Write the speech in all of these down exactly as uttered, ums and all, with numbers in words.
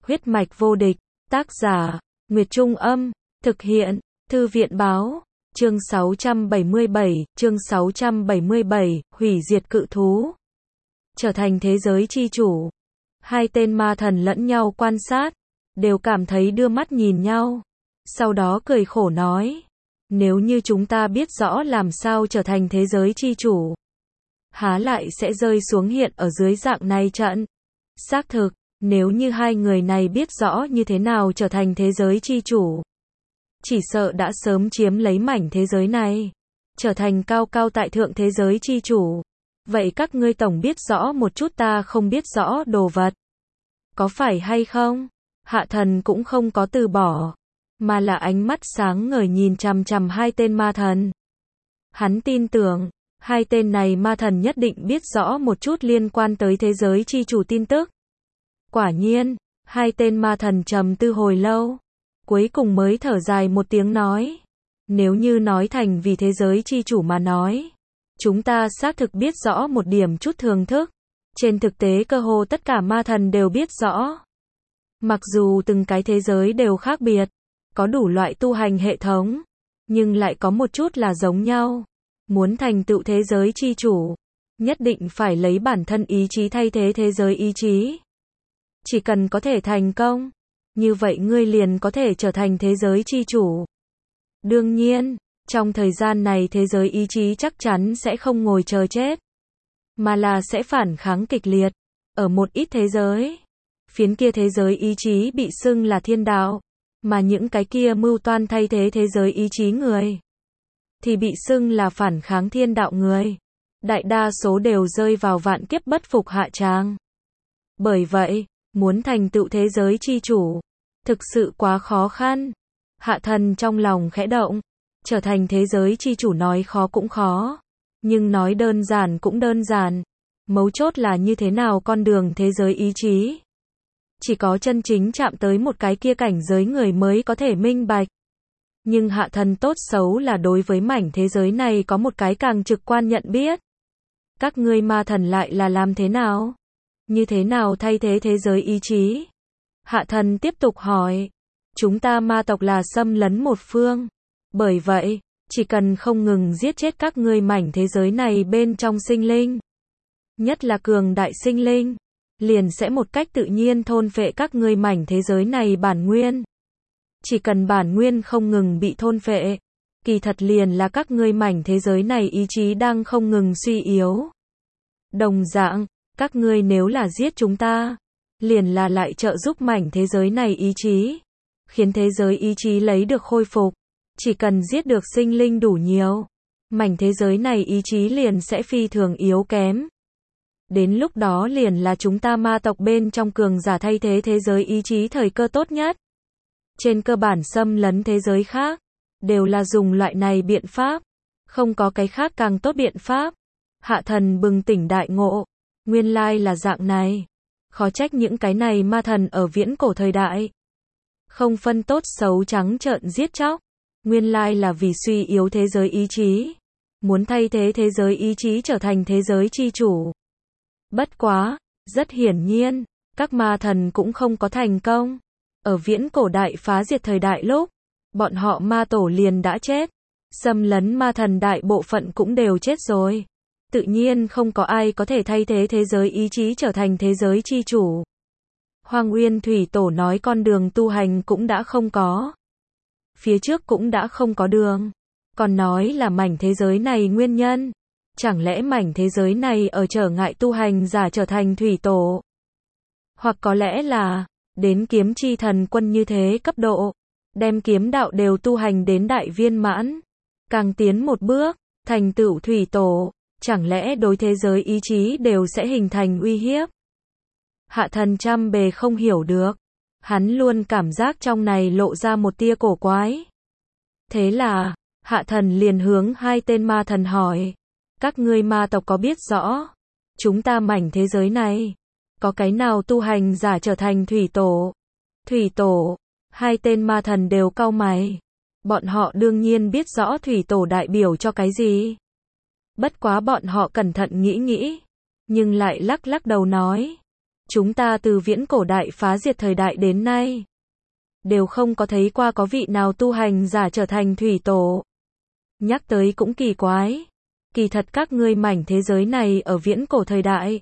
Huyết mạch vô địch, tác giả, Nguyệt Trung Âm, thực hiện, Thư viện Báo, chương sáu trăm bảy mươi bảy, chương sáu trăm bảy mươi bảy, hủy diệt cự thú. Trở thành thế giới chi chủ. Hai tên ma thần lẫn nhau quan sát, đều cảm thấy đưa mắt nhìn nhau. Sau đó cười khổ nói, nếu như chúng ta biết rõ làm sao trở thành thế giới chi chủ, há lại sẽ rơi xuống hiện ở dưới dạng này trận. Xác thực, nếu như hai người này biết rõ như thế nào trở thành thế giới chi chủ, chỉ sợ đã sớm chiếm lấy mảnh thế giới này, trở thành cao cao tại thượng thế giới chi chủ. Vậy các ngươi tổng biết rõ một chút ta không biết rõ đồ vật, có phải hay không? Hạ thần cũng không có từ bỏ, mà là ánh mắt sáng ngời nhìn chằm chằm hai tên ma thần. Hắn tin tưởng, hai tên này ma thần nhất định biết rõ một chút liên quan tới thế giới chi chủ tin tức. Quả nhiên, hai tên ma thần trầm tư hồi lâu, cuối cùng mới thở dài một tiếng nói, nếu như nói thành vì thế giới chi chủ mà nói, chúng ta xác thực biết rõ một điểm chút thường thức. Trên thực tế cơ hồ tất cả ma thần đều biết rõ. Mặc dù từng cái thế giới đều khác biệt, có đủ loại tu hành hệ thống, nhưng lại có một chút là giống nhau. Muốn thành tựu thế giới chi chủ, nhất định phải lấy bản thân ý chí thay thế thế giới ý chí. Chỉ cần có thể thành công, như vậy ngươi liền có thể trở thành thế giới chi chủ. Đương nhiên, trong thời gian này thế giới ý chí chắc chắn sẽ không ngồi chờ chết, mà là sẽ phản kháng kịch liệt. Ở một ít thế giới, phiến kia thế giới ý chí bị xưng là thiên đạo, mà những cái kia mưu toan thay thế thế giới ý chí người, thì bị xưng là phản kháng thiên đạo người. Đại đa số đều rơi vào vạn kiếp bất phục hạ tràng. Bởi vậy, muốn thành tựu thế giới chi chủ, thực sự quá khó khăn. Hạ thần trong lòng khẽ động, trở thành thế giới chi chủ nói khó cũng khó, nhưng nói đơn giản cũng đơn giản. Mấu chốt là như thế nào con đường thế giới ý chí. Chỉ có chân chính chạm tới một cái kia cảnh giới người mới có thể minh bạch. Nhưng hạ thần tốt xấu là đối với mảnh thế giới này có một cái càng trực quan nhận biết. Các ngươi ma thần lại là làm thế nào? Như thế nào thay thế thế giới ý chí? Hạ thần tiếp tục hỏi. Chúng ta ma tộc là xâm lấn một phương. Bởi vậy, chỉ cần không ngừng giết chết các ngươi mảnh thế giới này bên trong sinh linh, nhất là cường đại sinh linh, liền sẽ một cách tự nhiên thôn phệ các ngươi mảnh thế giới này bản nguyên. Chỉ cần bản nguyên không ngừng bị thôn phệ, kỳ thật liền là các ngươi mảnh thế giới này ý chí đang không ngừng suy yếu. Đồng dạng, các ngươi nếu là giết chúng ta, liền là lại trợ giúp mảnh thế giới này ý chí, khiến thế giới ý chí lấy được khôi phục. Chỉ cần giết được sinh linh đủ nhiều, mảnh thế giới này ý chí liền sẽ phi thường yếu kém. Đến lúc đó liền là chúng ta ma tộc bên trong cường giả thay thế thế giới ý chí thời cơ tốt nhất. Trên cơ bản xâm lấn thế giới khác, đều là dùng loại này biện pháp, không có cái khác càng tốt biện pháp. Hạ thần bừng tỉnh đại ngộ, nguyên lai là dạng này. Khó trách những cái này ma thần ở viễn cổ thời đại, không phân tốt xấu trắng trợn giết chóc. Nguyên lai là vì suy yếu thế giới ý chí, muốn thay thế thế giới ý chí trở thành thế giới chi chủ. Bất quá, rất hiển nhiên, các ma thần cũng không có thành công. Ở viễn cổ đại phá diệt thời đại lúc, bọn họ ma tổ liền đã chết, xâm lấn ma thần đại bộ phận cũng đều chết rồi. Tự nhiên không có ai có thể thay thế thế giới ý chí trở thành thế giới chi chủ. Hoang Uyên Thủy Tổ nói con đường tu hành cũng đã không có. Phía trước cũng đã không có đường. Còn nói là mảnh thế giới này nguyên nhân. Chẳng lẽ mảnh thế giới này ở trở ngại tu hành giả trở thành Thủy Tổ? Hoặc có lẽ là, đến kiếm chi thần quân như thế cấp độ, đem kiếm đạo đều tu hành đến đại viên mãn. Càng tiến một bước, thành tựu Thủy Tổ, chẳng lẽ đối thế giới ý chí đều sẽ hình thành uy hiếp? Hạ thần trăm bề không hiểu được. Hắn luôn cảm giác trong này lộ ra một tia cổ quái. Thế là, hạ thần liền hướng hai tên ma thần hỏi. Các ngươi ma tộc có biết rõ, chúng ta mảnh thế giới này, có cái nào tu hành giả trở thành Thủy Tổ? Thủy Tổ, hai tên ma thần đều cau mày. Bọn họ đương nhiên biết rõ Thủy Tổ đại biểu cho cái gì. Bất quá bọn họ cẩn thận nghĩ nghĩ, nhưng lại lắc lắc đầu nói. Chúng ta từ viễn cổ đại phá diệt thời đại đến nay, đều không có thấy qua có vị nào tu hành giả trở thành thủy tổ. Nhắc tới cũng kỳ quái. Kỳ thật các ngươi mảnh thế giới này ở viễn cổ thời đại,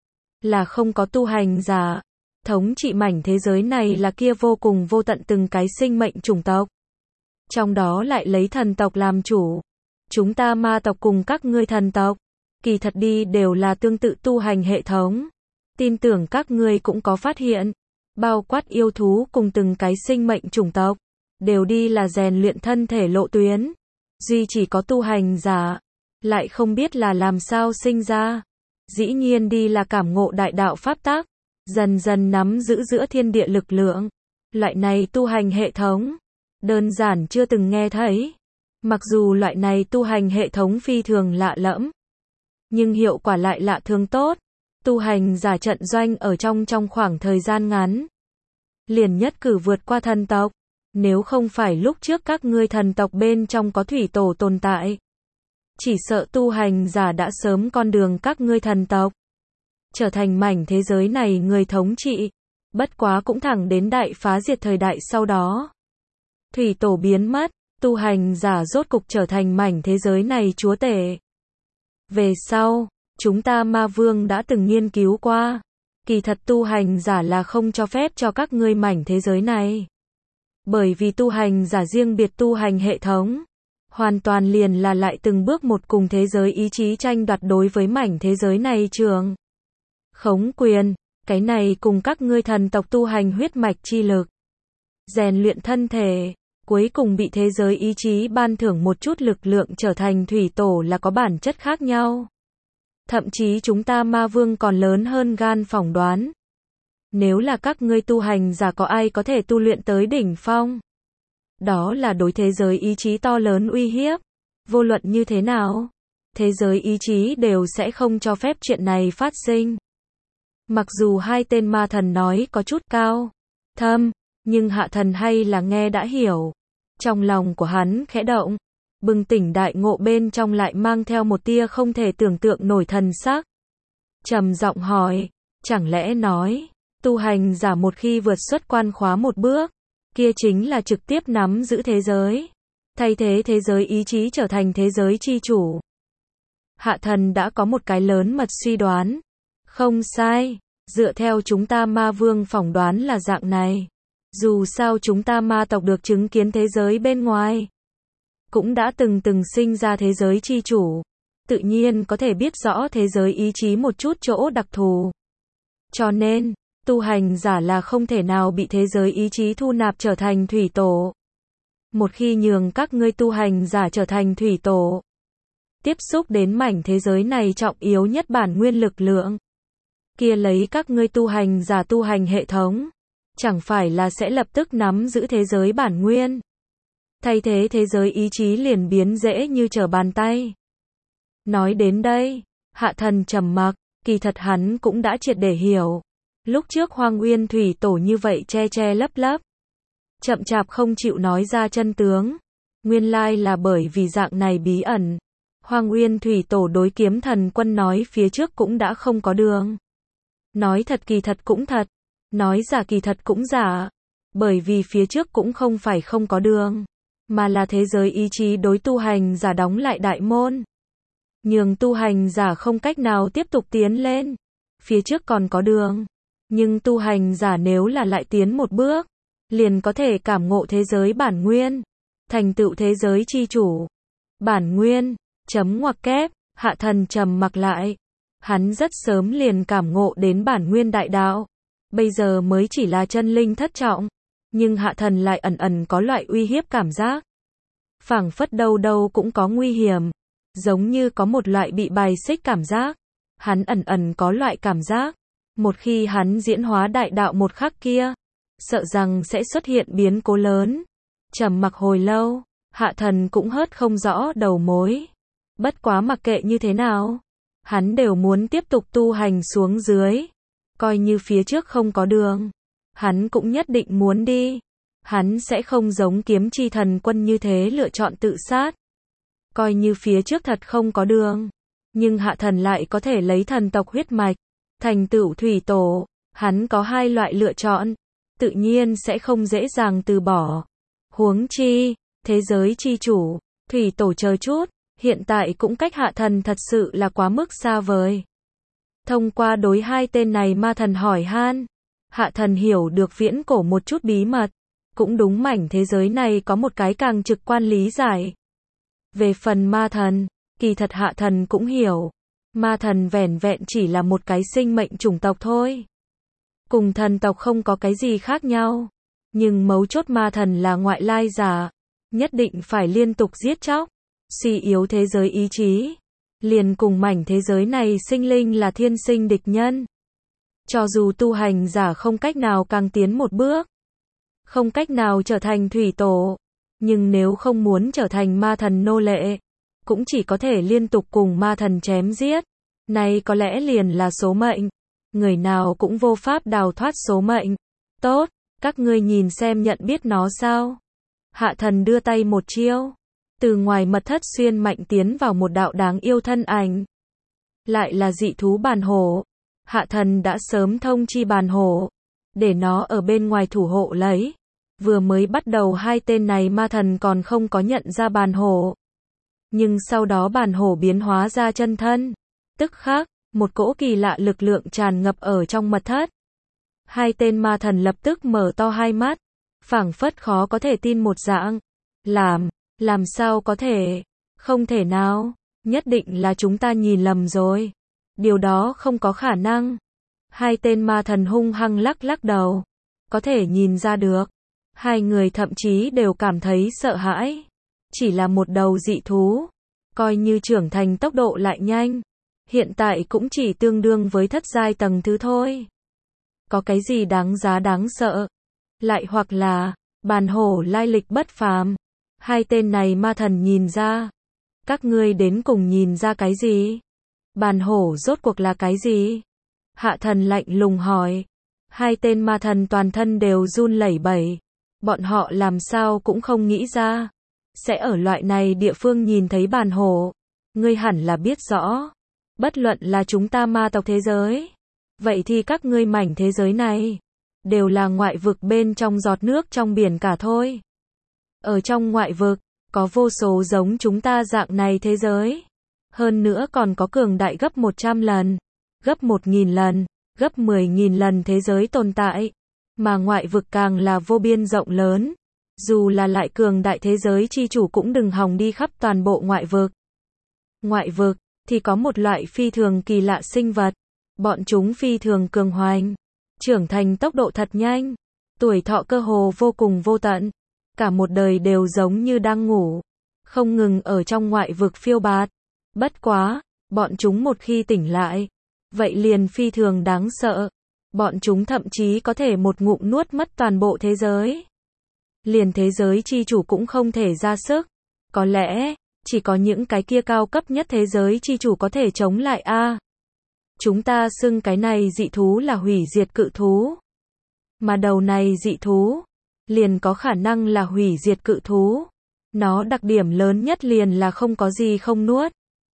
là không có tu hành giả. Thống trị mảnh thế giới này là kia vô cùng vô tận từng cái sinh mệnh chủng tộc. Trong đó lại lấy thần tộc làm chủ. Chúng ta ma tộc cùng các ngươi thần tộc, kỳ thật đi đều là tương tự tu hành hệ thống. Tin tưởng các ngươi cũng có phát hiện, bao quát yêu thú cùng từng cái sinh mệnh chủng tộc, đều đi là rèn luyện thân thể lộ tuyến. Duy chỉ có tu hành giả, lại không biết là làm sao sinh ra. Dĩ nhiên đi là cảm ngộ đại đạo pháp tắc, dần dần nắm giữ giữa thiên địa lực lượng. Loại này tu hành hệ thống, đơn giản chưa từng nghe thấy. Mặc dù loại này tu hành hệ thống phi thường lạ lẫm, nhưng hiệu quả lại lạ thường tốt. Tu hành giả trận doanh ở trong trong khoảng thời gian ngắn, liền nhất cử vượt qua thần tộc. Nếu không phải lúc trước các ngươi thần tộc bên trong có thủy tổ tồn tại, chỉ sợ tu hành giả đã sớm con đường các ngươi thần tộc, trở thành mảnh thế giới này người thống trị. Bất quá cũng thẳng đến đại phá diệt thời đại sau đó, thủy tổ biến mất, tu hành giả rốt cục trở thành mảnh thế giới này chúa tể. Về sau, chúng ta ma vương đã từng nghiên cứu qua, kỳ thật tu hành giả là không cho phép cho các ngươi mảnh thế giới này. Bởi vì tu hành giả riêng biệt tu hành hệ thống, hoàn toàn liền là lại từng bước một cùng thế giới ý chí tranh đoạt đối với mảnh thế giới này trường khống quyền. Cái này cùng các ngươi thần tộc tu hành huyết mạch chi lực, rèn luyện thân thể, cuối cùng bị thế giới ý chí ban thưởng một chút lực lượng trở thành thủy tổ là có bản chất khác nhau. Thậm chí chúng ta ma vương còn lớn hơn gan phỏng đoán. Nếu là các ngươi tu hành giả có ai có thể tu luyện tới đỉnh phong, đó là đối thế giới ý chí to lớn uy hiếp. Vô luận như thế nào, thế giới ý chí đều sẽ không cho phép chuyện này phát sinh. Mặc dù hai tên ma thần nói có chút cao thâm, nhưng hạ thần hay là nghe đã hiểu. Trong lòng của hắn khẽ động, bừng tỉnh đại ngộ bên trong lại mang theo một tia không thể tưởng tượng nổi thần sắc. Trầm giọng hỏi, chẳng lẽ nói, tu hành giả một khi vượt xuất quan khóa một bước, kia chính là trực tiếp nắm giữ thế giới, thay thế thế giới ý chí trở thành thế giới chi chủ. Hạ thần đã có một cái lớn mật suy đoán. Không sai, dựa theo chúng ta ma vương phỏng đoán là dạng này. Dù sao chúng ta ma tộc được chứng kiến thế giới bên ngoài, cũng đã từng từng sinh ra thế giới chi chủ, tự nhiên có thể biết rõ thế giới ý chí một chút chỗ đặc thù. Cho nên, tu hành giả là không thể nào bị thế giới ý chí thu nạp trở thành thủy tổ. Một khi nhường các ngươi tu hành giả trở thành thủy tổ, tiếp xúc đến mảnh thế giới này trọng yếu nhất bản nguyên lực lượng, kia lấy các ngươi tu hành giả tu hành hệ thống, chẳng phải là sẽ lập tức nắm giữ thế giới bản nguyên. Thay thế thế giới ý chí liền biến dễ như trở bàn tay. Nói đến đây, hạ thần trầm mặc, kỳ thật hắn cũng đã triệt để hiểu. Lúc trước Hoang Uyên Thủy Tổ như vậy che che lấp lấp, chậm chạp không chịu nói ra chân tướng. Nguyên lai là bởi vì dạng này bí ẩn. Hoang Uyên Thủy Tổ đối Kiếm Thần Quân nói phía trước cũng đã không có đường. Nói thật kỳ thật cũng thật, nói giả kỳ thật cũng giả. Bởi vì phía trước cũng không phải không có đường, mà là thế giới ý chí đối tu hành giả đóng lại đại môn, nhường tu hành giả không cách nào tiếp tục tiến lên. Phía trước còn có đường, nhưng tu hành giả nếu là lại tiến một bước, liền có thể cảm ngộ thế giới bản nguyên, thành tựu thế giới chi chủ. Bản nguyên, chấm ngoặc kép, hạ thần trầm mặc lại. Hắn rất sớm liền cảm ngộ đến bản nguyên đại đạo, bây giờ mới chỉ là chân linh thất trọng, nhưng hạ thần lại ẩn ẩn có loại uy hiếp cảm giác. Phảng phất đâu đâu cũng có nguy hiểm, giống như có một loại bị bài xích cảm giác. Hắn ẩn ẩn có loại cảm giác, một khi hắn diễn hóa đại đạo một khắc kia, sợ rằng sẽ xuất hiện biến cố lớn. Trầm mặc hồi lâu, hạ thần cũng hớt không rõ đầu mối. Bất quá mặc kệ như thế nào, hắn đều muốn tiếp tục tu hành xuống dưới. Coi như phía trước không có đường, hắn cũng nhất định muốn đi. Hắn sẽ không giống Kiếm Chi Thần Quân như thế lựa chọn tự sát. Coi như phía trước thật không có đường, nhưng hạ thần lại có thể lấy thần tộc huyết mạch, thành tựu thủy tổ. Hắn có hai loại lựa chọn, tự nhiên sẽ không dễ dàng từ bỏ. Huống chi, thế giới chi chủ, thủy tổ chờ chút, hiện tại cũng cách hạ thần thật sự là quá mức xa vời. Thông qua đối hai tên này ma thần hỏi han, hạ thần hiểu được viễn cổ một chút bí mật, cũng đúng mảnh thế giới này có một cái càng trực quan lý giải. Về phần ma thần, kỳ thật hạ thần cũng hiểu, ma thần vẻn vẹn chỉ là một cái sinh mệnh chủng tộc thôi. Cùng thần tộc không có cái gì khác nhau, nhưng mấu chốt ma thần là ngoại lai giả, nhất định phải liên tục giết chóc, suy yếu thế giới ý chí, liền cùng mảnh thế giới này sinh linh là thiên sinh địch nhân. Cho dù tu hành giả không cách nào càng tiến một bước, không cách nào trở thành thủy tổ, nhưng nếu không muốn trở thành ma thần nô lệ, cũng chỉ có thể liên tục cùng ma thần chém giết. Này có lẽ liền là số mệnh, người nào cũng vô pháp đào thoát số mệnh. Tốt, các ngươi nhìn xem nhận biết nó sao? Hạ thần đưa tay một chiêu, từ ngoài mật thất xuyên mạnh tiến vào một đạo đáng yêu thân ảnh. Lại là dị thú bàn hổ. Hạ thần đã sớm thông chi bàn hổ, để nó ở bên ngoài thủ hộ lấy. Vừa mới bắt đầu hai tên này ma thần còn không có nhận ra bàn hổ. Nhưng sau đó bàn hổ biến hóa ra chân thân. Tức khắc, một cỗ kỳ lạ lực lượng tràn ngập ở trong mật thất. Hai tên ma thần lập tức mở to hai mắt, phảng phất khó có thể tin một dạng. Làm, làm sao có thể? Không thể nào, nhất định là chúng ta nhìn lầm rồi. Điều đó không có khả năng. Hai tên ma thần hung hăng lắc lắc đầu. Có thể nhìn ra được. Hai người thậm chí đều cảm thấy sợ hãi. Chỉ là một đầu dị thú, coi như trưởng thành tốc độ lại nhanh, hiện tại cũng chỉ tương đương với thất giai tầng thứ thôi. Có cái gì đáng giá đáng sợ? Lại hoặc là, bàn hổ lai lịch bất phàm. Hai tên này ma thần nhìn ra. Các ngươi đến cùng nhìn ra cái gì? Bàn hổ rốt cuộc là cái gì? Hạ thần lạnh lùng hỏi. Hai tên ma thần toàn thân đều run lẩy bẩy. Bọn họ làm sao cũng không nghĩ ra sẽ ở loại này địa phương nhìn thấy bàn hổ. Ngươi hẳn là biết rõ, bất luận là chúng ta ma tộc thế giới, vậy thì các ngươi mảnh thế giới này đều là ngoại vực bên trong giọt nước trong biển cả thôi. Ở trong ngoại vực, có vô số giống chúng ta dạng này thế giới. Hơn nữa còn có cường đại gấp một trăm lần, gấp một nghìn lần, gấp mười nghìn lần thế giới tồn tại. Mà ngoại vực càng là vô biên rộng lớn. Dù là lại cường đại thế giới chi chủ cũng đừng hòng đi khắp toàn bộ ngoại vực. Ngoại vực, thì có một loại phi thường kỳ lạ sinh vật. Bọn chúng phi thường cường hoành, trưởng thành tốc độ thật nhanh, tuổi thọ cơ hồ vô cùng vô tận. Cả một đời đều giống như đang ngủ, không ngừng ở trong ngoại vực phiêu bạt. Bất quá, bọn chúng một khi tỉnh lại, vậy liền phi thường đáng sợ. Bọn chúng thậm chí có thể một ngụm nuốt mất toàn bộ thế giới. Liền thế giới chi chủ cũng không thể ra sức. Có lẽ, chỉ có những cái kia cao cấp nhất thế giới chi chủ có thể chống lại a. À, chúng ta xưng cái này dị thú là hủy diệt cự thú. Mà đầu này dị thú, liền có khả năng là hủy diệt cự thú. Nó đặc điểm lớn nhất liền là không có gì không nuốt.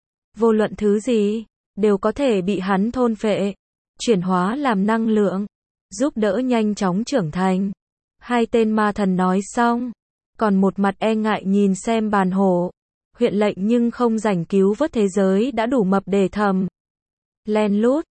Vô luận thứ gì, đều có thể bị hắn thôn phệ, chuyển hóa làm năng lượng, giúp đỡ nhanh chóng trưởng thành. Hai tên ma thần nói xong, còn một mặt e ngại nhìn xem bàn hổ. Huyện lệnh nhưng không rảnh cứu vớt thế giới đã đủ mập để thầm. Len lút,